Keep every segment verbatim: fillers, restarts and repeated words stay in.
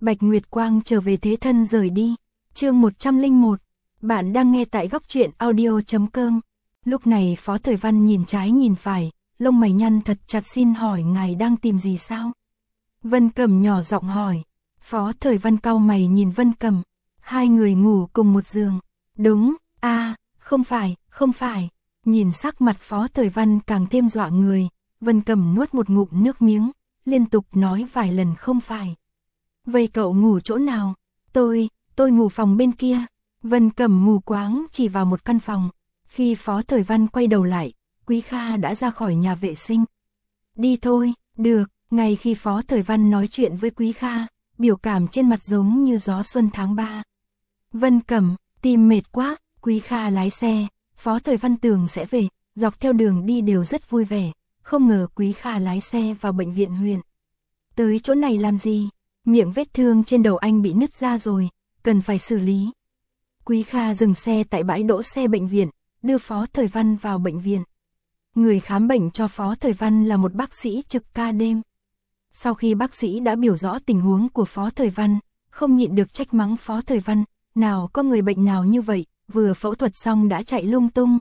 Bạch Nguyệt Quang trở về thế thân rời đi. Chương một trăm lẻ một. Bạn đang nghe tại góc truyện audio chấm com. Lúc này Phó Thời Văn nhìn trái nhìn phải, lông mày nhăn thật chặt. Xin hỏi ngài đang tìm gì sao? Vân Cẩm nhỏ giọng hỏi. Phó Thời Văn cau mày nhìn Vân Cẩm. Hai người ngủ cùng một giường. Đúng, a à, không phải, không phải. Nhìn sắc mặt Phó Thời Văn càng thêm dọa người, Vân Cẩm nuốt một ngụm nước miếng, liên tục nói vài lần không phải. Vậy cậu ngủ chỗ nào? Tôi, tôi ngủ phòng bên kia. Vân Cẩm mù quáng chỉ vào một căn phòng. Khi Phó Thời Văn quay đầu lại, Quý Kha đã ra khỏi nhà vệ sinh. Đi thôi, được. Ngay khi Phó Thời Văn nói chuyện với Quý Kha, biểu cảm trên mặt giống như gió xuân tháng ba. Vân Cẩm, tim mệt quá. Quý Kha lái xe, Phó Thời Văn tưởng sẽ về, dọc theo đường đi đều rất vui vẻ. Không ngờ Quý Kha lái xe vào bệnh viện huyện. Tới chỗ này làm gì? Miệng vết thương trên đầu anh bị nứt ra rồi, cần phải xử lý. Quý Kha dừng xe tại bãi đỗ xe bệnh viện, đưa Phó Thời Văn vào bệnh viện. Người khám bệnh cho Phó Thời Văn là một bác sĩ trực ca đêm. Sau khi bác sĩ đã biểu rõ tình huống của Phó Thời Văn, không nhịn được trách mắng Phó Thời Văn, nào có người bệnh nào như vậy, vừa phẫu thuật xong đã chạy lung tung.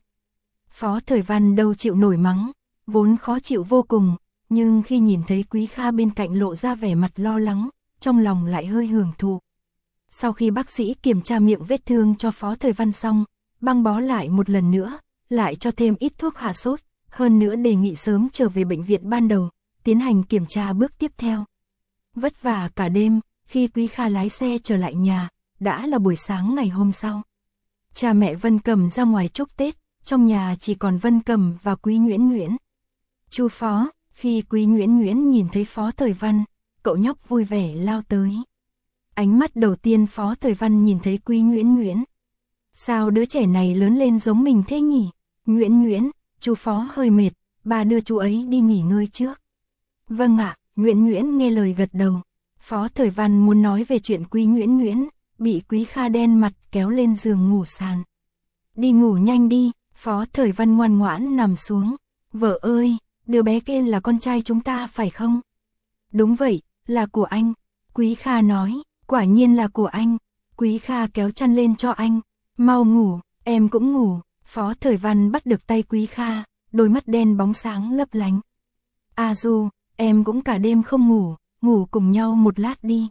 Phó Thời Văn đâu chịu nổi mắng, vốn khó chịu vô cùng, nhưng khi nhìn thấy Quý Kha bên cạnh lộ ra vẻ mặt lo lắng, trong lòng lại hơi hưởng thụ. Sau khi bác sĩ kiểm tra miệng vết thương cho Phó Thời Văn xong, băng bó lại một lần nữa, lại cho thêm ít thuốc hạ sốt, hơn nữa đề nghị sớm trở về bệnh viện ban đầu, tiến hành kiểm tra bước tiếp theo. Vất vả cả đêm, khi Quý Kha lái xe trở lại nhà, đã là buổi sáng ngày hôm sau. Cha mẹ Vân Cẩm ra ngoài chúc Tết, trong nhà chỉ còn Vân Cẩm và Quý Nguyễn Nguyễn. Chu Phó, khi Quý Nguyễn Nguyễn nhìn thấy Phó Thời Văn, cậu nhóc vui vẻ lao tới. Ánh mắt đầu tiên Phó Thời Văn nhìn thấy Quý Nguyễn Nguyễn. Sao đứa trẻ này lớn lên giống mình thế nhỉ? Nguyễn Nguyễn, chú Phó hơi mệt, bà đưa chú ấy đi nghỉ ngơi trước. Vâng ạ, Nguyễn Nguyễn nghe lời gật đầu. Phó Thời Văn muốn nói về chuyện Quý Nguyễn Nguyễn, bị Quý Kha đen mặt kéo lên giường ngủ sàn. Đi ngủ nhanh đi, Phó Thời Văn ngoan ngoãn nằm xuống. Vợ ơi, đứa bé kia là con trai chúng ta phải không? Đúng vậy, là của anh. Quý Kha nói, quả nhiên là của anh. Quý Kha kéo chăn lên cho anh. Mau ngủ, em cũng ngủ. Phó Thời Văn bắt được tay Quý Kha, đôi mắt đen bóng sáng lấp lánh. A Du, em cũng cả đêm không ngủ, ngủ cùng nhau một lát đi.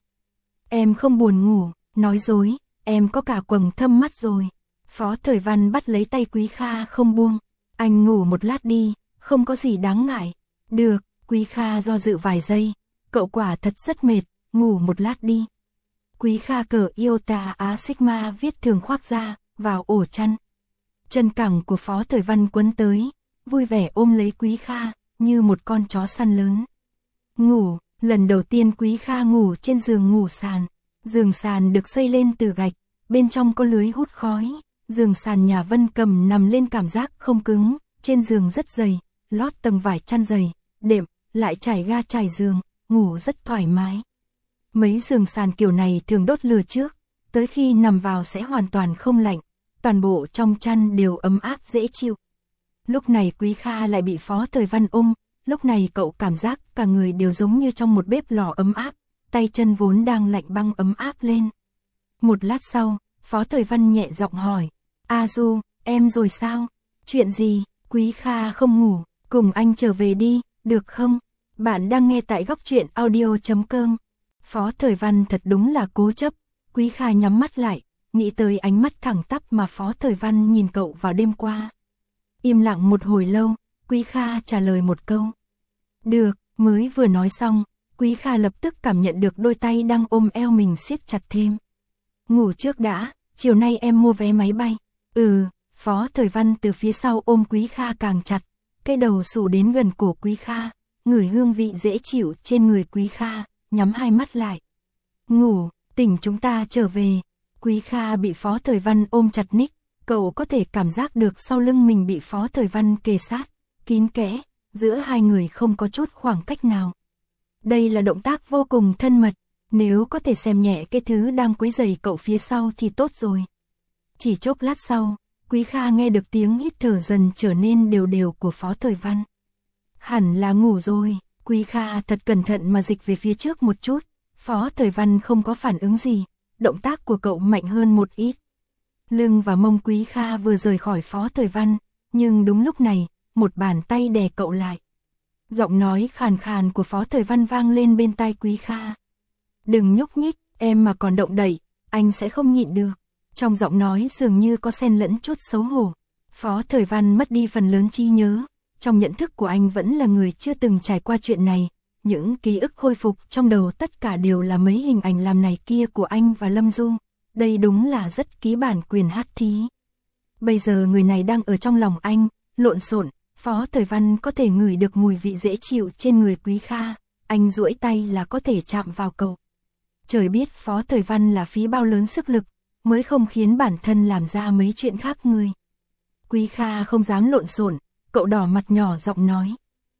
Em không buồn ngủ, nói dối, em có cả quầng thâm mắt rồi. Phó Thời Văn bắt lấy tay Quý Kha không buông. Anh ngủ một lát đi, không có gì đáng ngại. Được, Quý Kha do dự vài giây. Cậu quả thật rất mệt, ngủ một lát đi. Quý Kha cởi Iota Á Sigma viết thường khoác ra, vào ổ chăn. Chân cẳng của Phó Thời Văn quấn tới, vui vẻ ôm lấy Quý Kha, như một con chó săn lớn. Ngủ, lần đầu tiên Quý Kha ngủ trên giường ngủ sàn. Giường sàn được xây lên từ gạch, bên trong có lưới hút khói. Giường sàn nhà Vân Cẩm nằm lên cảm giác không cứng, trên giường rất dày, lót tầng vải chăn dày, đệm, lại trải ga trải giường, ngủ rất thoải mái. Mấy giường sàn kiểu này thường đốt lửa trước, tới khi nằm vào sẽ hoàn toàn không lạnh, toàn bộ trong chăn đều ấm áp dễ chịu. Lúc này Quý Kha lại bị Phó Thời Văn ôm, lúc này cậu cảm giác cả người đều giống như trong một bếp lò ấm áp, tay chân vốn đang lạnh băng ấm áp lên. Một lát sau, Phó Thời Văn nhẹ giọng hỏi, A Du, em rồi sao? Chuyện gì? Quý Kha không ngủ, cùng anh trở về đi, được không? Bạn đang nghe tại góc truyện audio chấm com. Phó Thời Văn thật đúng là cố chấp. Quý Kha nhắm mắt lại, nghĩ tới ánh mắt thẳng tắp mà Phó Thời Văn nhìn cậu vào đêm qua. Im lặng một hồi lâu, Quý Kha trả lời một câu. Được, mới vừa nói xong, Quý Kha lập tức cảm nhận được đôi tay đang ôm eo mình siết chặt thêm. Ngủ trước đã, chiều nay em mua vé máy bay. Ừ, Phó Thời Văn từ phía sau ôm Quý Kha càng chặt, cái đầu xù đến gần cổ Quý Kha, ngửi hương vị dễ chịu trên người Quý Kha, nhắm hai mắt lại. Ngủ, tỉnh chúng ta trở về. Quý Kha bị Phó Thời Văn ôm chặt ních, cậu có thể cảm giác được sau lưng mình bị Phó Thời Văn kề sát, kín kẽ, giữa hai người không có chút khoảng cách nào. Đây là động tác vô cùng thân mật, nếu có thể xem nhẹ cái thứ đang quấy rầy cậu phía sau thì tốt rồi. Chỉ chốc lát sau, Quý Kha nghe được tiếng hít thở dần trở nên đều đều của Phó Thời Văn. Hẳn là ngủ rồi, Quý Kha thật cẩn thận mà dịch về phía trước một chút, Phó Thời Văn không có phản ứng gì, động tác của cậu mạnh hơn một ít. Lưng và mông Quý Kha vừa rời khỏi Phó Thời Văn, nhưng đúng lúc này, một bàn tay đè cậu lại. Giọng nói khàn khàn của Phó Thời Văn vang lên bên tai Quý Kha. Đừng nhúc nhích, em mà còn động đậy, anh sẽ không nhịn được. Trong giọng nói dường như có xen lẫn chút xấu hổ. Phó Thời Văn mất đi phần lớn trí nhớ, trong nhận thức của anh vẫn là người chưa từng trải qua chuyện này. Những ký ức khôi phục trong đầu tất cả đều là mấy hình ảnh làm này kia của anh và Lâm Du. Đây đúng là rất ký bản quyền hát thí. Bây giờ người này đang ở trong lòng anh, lộn xộn. Phó Thời Văn có thể ngửi được mùi vị dễ chịu trên người Quý Kha, anh duỗi tay là có thể chạm vào cậu. Trời biết Phó Thời Văn là phí bao lớn sức lực, mới không khiến bản thân làm ra mấy chuyện khác người. Quý Kha không dám lộn xộn, cậu đỏ mặt nhỏ giọng nói.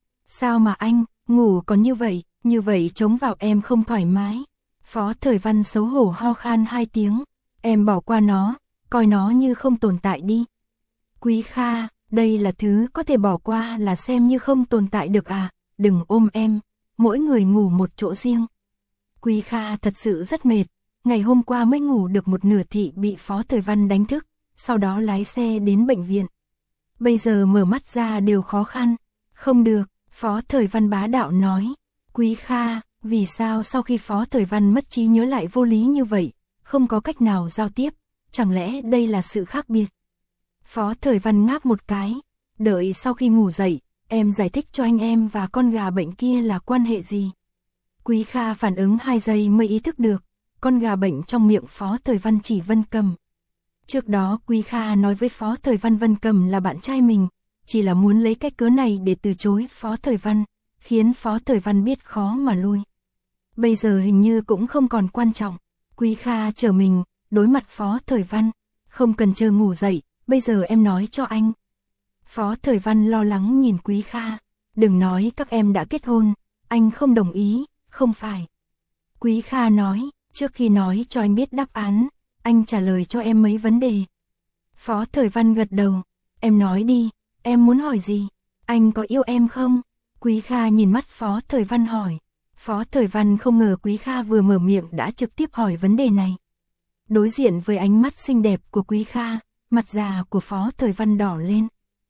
Sao mà anh, ngủ còn như vậy, như vậy chống vào em không thoải mái. Phó Thời Văn xấu hổ ho khan hai tiếng, em bỏ qua nó, coi nó như không tồn tại đi. Quý Kha, đây là thứ có thể bỏ qua là xem như không tồn tại được à, đừng ôm em, mỗi người ngủ một chỗ riêng. Quý Kha thật sự rất mệt, ngày hôm qua mới ngủ được một nửa thị bị Phó Thời Văn đánh thức, sau đó lái xe đến bệnh viện. Bây giờ mở mắt ra đều khó khăn, không được, Phó Thời Văn bá đạo nói. Quý Kha, vì sao sau khi Phó Thời Văn mất trí nhớ lại vô lý như vậy, không có cách nào giao tiếp, chẳng lẽ đây là sự khác biệt? Phó Thời Văn ngáp một cái, đợi sau khi ngủ dậy, em giải thích cho anh em và con gà bệnh kia là quan hệ gì. Quý Kha phản ứng hai giây mới ý thức được, con gà bệnh trong miệng Phó Thời Văn chỉ Vân Cầm. Trước đó Quý Kha nói với Phó Thời Văn Vân Cầm là bạn trai mình, chỉ là muốn lấy cái cớ này để từ chối Phó Thời Văn, khiến Phó Thời Văn biết khó mà lui. Bây giờ hình như cũng không còn quan trọng, Quý Kha trở mình, đối mặt Phó Thời Văn, không cần chờ ngủ dậy, bây giờ em nói cho anh. Phó Thời Văn lo lắng nhìn Quý Kha, đừng nói các em đã kết hôn, anh không đồng ý, không phải. Quý Kha nói, trước khi nói cho anh biết đáp án, anh trả lời cho em mấy vấn đề. Phó Thời Văn gật đầu, em nói đi, em muốn hỏi gì, anh có yêu em không? Quý Kha nhìn mắt Phó Thời Văn hỏi. Phó Thời Văn không ngờ Quý Kha vừa mở miệng đã trực tiếp hỏi vấn đề này. Đối diện với ánh mắt xinh đẹp của Quý Kha, mặt già của Phó Thời Văn đỏ lên.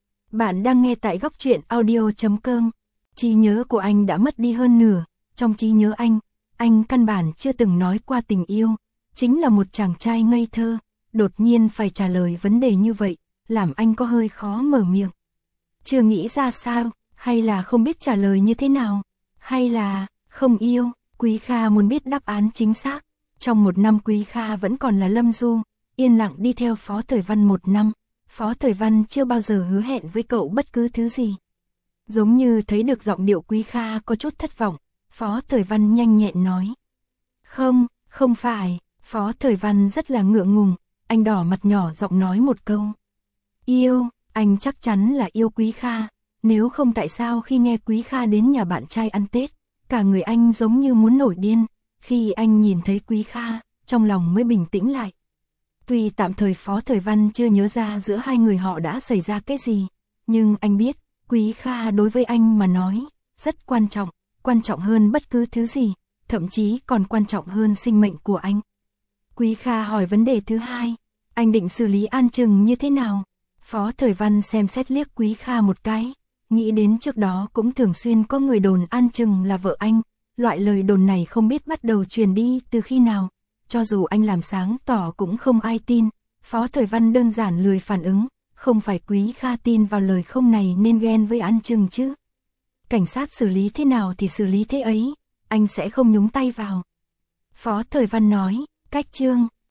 Bạn đang nghe tại góc truyện audio chấm com. Trí nhớ của anh đã mất đi hơn nửa, trong trí nhớ anh, anh căn bản chưa từng nói qua tình yêu, chính là một chàng trai ngây thơ, đột nhiên phải trả lời vấn đề như vậy, làm anh có hơi khó mở miệng. Chưa nghĩ ra sao, hay là không biết trả lời như thế nào, hay là không yêu. Quý Kha muốn biết đáp án chính xác. Trong một năm Quý Kha vẫn còn là Lâm Du, yên lặng đi theo Phó Thời Văn một năm. Phó Thời Văn chưa bao giờ hứa hẹn với cậu bất cứ thứ gì. Giống như thấy được giọng điệu Quý Kha có chút thất vọng, Phó Thời Văn nhanh nhẹn nói. Không, không phải. Phó Thời Văn rất là ngượng ngùng, anh đỏ mặt nhỏ giọng nói một câu. Yêu, anh chắc chắn là yêu Quý Kha, nếu không tại sao khi nghe Quý Kha đến nhà bạn trai ăn Tết, cả người anh giống như muốn nổi điên, khi anh nhìn thấy Quý Kha, trong lòng mới bình tĩnh lại. Tuy tạm thời Phó Thời Văn chưa nhớ ra giữa hai người họ đã xảy ra cái gì, nhưng anh biết, Quý Kha đối với anh mà nói, rất quan trọng, quan trọng hơn bất cứ thứ gì, thậm chí còn quan trọng hơn sinh mệnh của anh. Quý Kha hỏi vấn đề thứ hai, anh định xử lý An Trừng như thế nào? Phó Thời Văn xem xét liếc Quý Kha một cái, nghĩ đến trước đó cũng thường xuyên có người đồn An Trừng là vợ anh, loại lời đồn này không biết bắt đầu truyền đi từ khi nào, cho dù anh làm sáng tỏ cũng không ai tin. Phó Thời Văn đơn giản lười phản ứng, không phải Quý Kha tin vào lời không này nên ghen với An Trừng chứ. Cảnh sát xử lý thế nào thì xử lý thế ấy, anh sẽ không nhúng tay vào. Phó Thời Văn nói, cách chương.